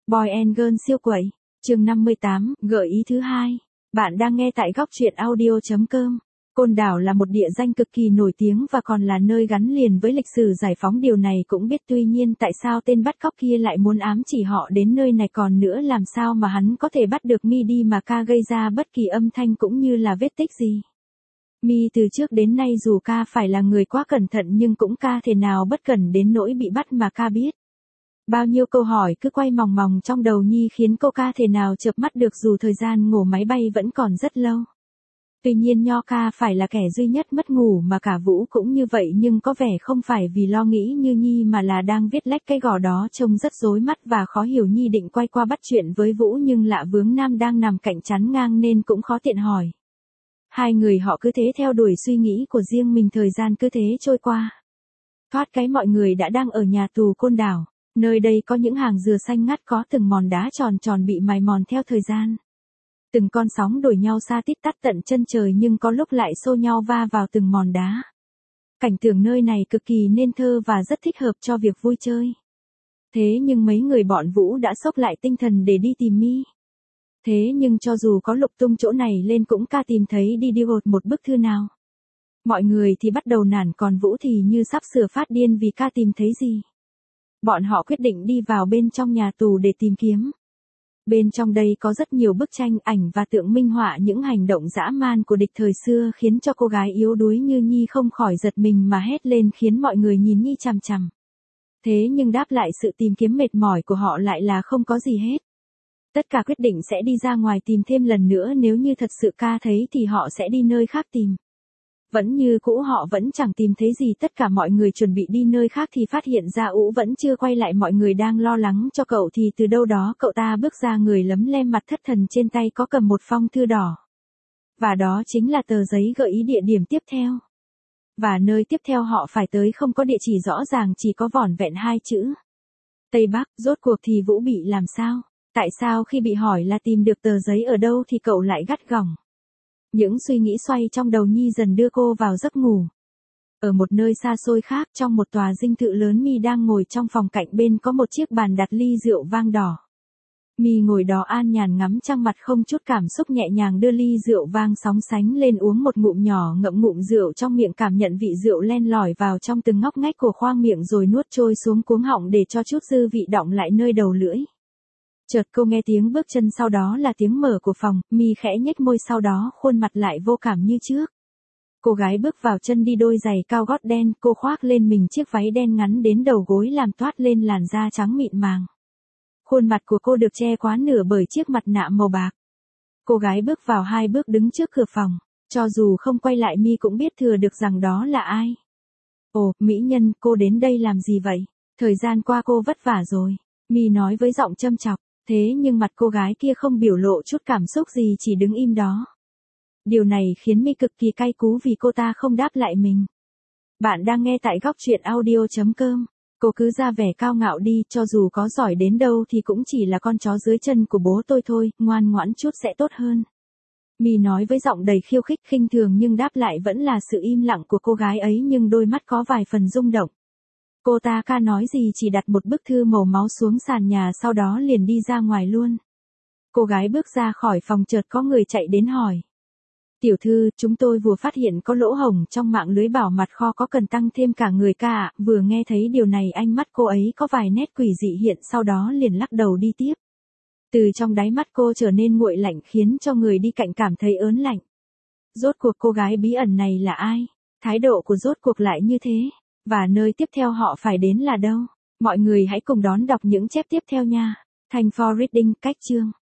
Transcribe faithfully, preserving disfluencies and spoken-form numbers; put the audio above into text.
Boy and Girl siêu quẩy. Chương năm mươi tám, gợi ý thứ hai. Bạn đang nghe tại góc truyện audio chấm com. Côn Đảo là một địa danh cực kỳ nổi tiếng và còn là nơi gắn liền với lịch sử giải phóng, điều này cũng biết, tuy nhiên tại sao tên bắt cóc kia lại muốn ám chỉ họ đến nơi này, còn nữa làm sao mà hắn có thể bắt được Mi đi mà Ca gây ra bất kỳ âm thanh cũng như là vết tích gì. Mi từ trước đến nay dù Ca phải là người quá cẩn thận nhưng cũng Ca thể nào bất cẩn đến nỗi bị bắt mà Ca biết. Bao nhiêu câu hỏi cứ quay mòng mòng trong đầu Nhi khiến cô Ca thể nào chợp mắt được dù thời gian ngủ máy bay vẫn còn rất lâu. Tuy nhiên Nho Ca phải là kẻ duy nhất mất ngủ mà cả Vũ cũng như vậy, nhưng có vẻ không phải vì lo nghĩ như Nhi mà là đang viết lách cái gò đó trông rất rối mắt và khó hiểu. Nhi định quay qua bắt chuyện với Vũ nhưng lạ vướng Nam đang nằm cạnh chắn ngang nên cũng khó tiện hỏi. Hai người họ cứ thế theo đuổi suy nghĩ của riêng mình, thời gian cứ thế trôi qua. Thoát cái mọi người đã đang ở nhà tù Côn Đảo. Nơi đây có những hàng dừa xanh ngắt, có từng mòn đá tròn tròn bị mài mòn theo thời gian. Từng con sóng đổi nhau xa tít tắt tận chân trời nhưng có lúc lại xô nhau va vào từng mòn đá. Cảnh tượng nơi này cực kỳ nên thơ và rất thích hợp cho việc vui chơi. Thế nhưng mấy người bọn Vũ đã xốc lại tinh thần để đi tìm Mi. Thế nhưng cho dù có lục tung chỗ này lên cũng Ca tìm thấy đi đi hột một bức thư nào. Mọi người thì bắt đầu nản, còn Vũ thì như sắp sửa phát điên vì Ca tìm thấy gì. Bọn họ quyết định đi vào bên trong nhà tù để tìm kiếm. Bên trong đây có rất nhiều bức tranh, ảnh và tượng minh họa những hành động dã man của địch thời xưa, khiến cho cô gái yếu đuối như Nhi không khỏi giật mình mà hét lên, khiến mọi người nhìn Nhi chằm chằm. Thế nhưng đáp lại sự tìm kiếm mệt mỏi của họ lại là không có gì hết. Tất cả quyết định sẽ đi ra ngoài tìm thêm lần nữa, nếu như thật sự Ca thấy thì họ sẽ đi nơi khác tìm. Vẫn như cũ họ vẫn chẳng tìm thấy gì, tất cả mọi người chuẩn bị đi nơi khác thì phát hiện ra Ú vẫn chưa quay lại. Mọi người đang lo lắng cho cậu thì từ đâu đó cậu ta bước ra, người lấm lem mặt thất thần, trên tay có cầm một phong thư đỏ. Và đó chính là tờ giấy gợi ý địa điểm tiếp theo. Và nơi tiếp theo họ phải tới không có địa chỉ rõ ràng, chỉ có vỏn vẹn hai chữ Tây Bắc. Rốt cuộc thì Vũ bị làm sao? Tại sao khi bị hỏi là tìm được tờ giấy ở đâu thì cậu lại gắt gỏng? Những suy nghĩ xoay trong đầu Nhi dần đưa cô vào giấc ngủ. Ở một nơi xa xôi khác, trong một tòa dinh thự lớn, Mi đang ngồi trong phòng, cạnh bên có một chiếc bàn đặt ly rượu vang đỏ. Mi ngồi đó an nhàn ngắm trăng, mặt không chút cảm xúc, nhẹ nhàng đưa ly rượu vang sóng sánh lên, uống một ngụm nhỏ, ngậm ngụm rượu trong miệng, cảm nhận vị rượu len lỏi vào trong từng ngóc ngách của khoang miệng rồi nuốt trôi xuống cuống họng để cho chút dư vị đọng lại nơi đầu lưỡi. Chợt cô nghe tiếng bước chân, sau đó là tiếng mở của phòng. Mi khẽ nhếch môi, sau đó khuôn mặt lại vô cảm như trước. Cô gái bước vào, chân đi đôi giày cao gót đen, cô khoác lên mình chiếc váy đen ngắn đến đầu gối làm toát lên làn da trắng mịn màng. Khuôn mặt của cô được che quá nửa bởi chiếc mặt nạ màu bạc. Cô gái bước vào hai bước đứng trước cửa phòng. Cho dù không quay lại, Mi cũng biết thừa được rằng đó là ai. Ồ, mỹ nhân, cô đến đây làm gì vậy? Thời gian qua cô vất vả rồi. Mi nói với giọng châm chọc. Thế nhưng mặt cô gái kia không biểu lộ chút cảm xúc gì, chỉ đứng im đó. Điều này khiến Mi cực kỳ cay cú vì cô ta không đáp lại mình. Bạn đang nghe tại góc truyện audio chấm com. Cô cứ ra vẻ cao ngạo đi, cho dù có giỏi đến đâu thì cũng chỉ là con chó dưới chân của bố tôi thôi, ngoan ngoãn chút sẽ tốt hơn. Mi nói với giọng đầy khiêu khích, khinh thường, nhưng đáp lại vẫn là sự im lặng của cô gái ấy, nhưng đôi mắt có vài phần rung động. Cô ta ca nói gì chỉ đặt một bức thư màu máu xuống sàn nhà, sau đó liền đi ra ngoài luôn. Cô gái bước ra khỏi phòng, chợt có người chạy đến hỏi. Tiểu thư, chúng tôi vừa phát hiện có lỗ hổng trong mạng lưới bảo mật kho, có cần tăng thêm cả người ca ạ? Vừa nghe thấy điều này, ánh mắt cô ấy có vài nét quỷ dị hiện, sau đó liền lắc đầu đi tiếp. Từ trong đáy mắt cô trở nên nguội lạnh, khiến cho người đi cạnh cảm thấy ớn lạnh. Rốt cuộc cô gái bí ẩn này là ai? Thái độ của rốt cuộc lại như thế? Và nơi tiếp theo họ phải đến là đâu? Mọi người hãy cùng đón đọc những chép tiếp theo nha. Thành for Reading, cách chương.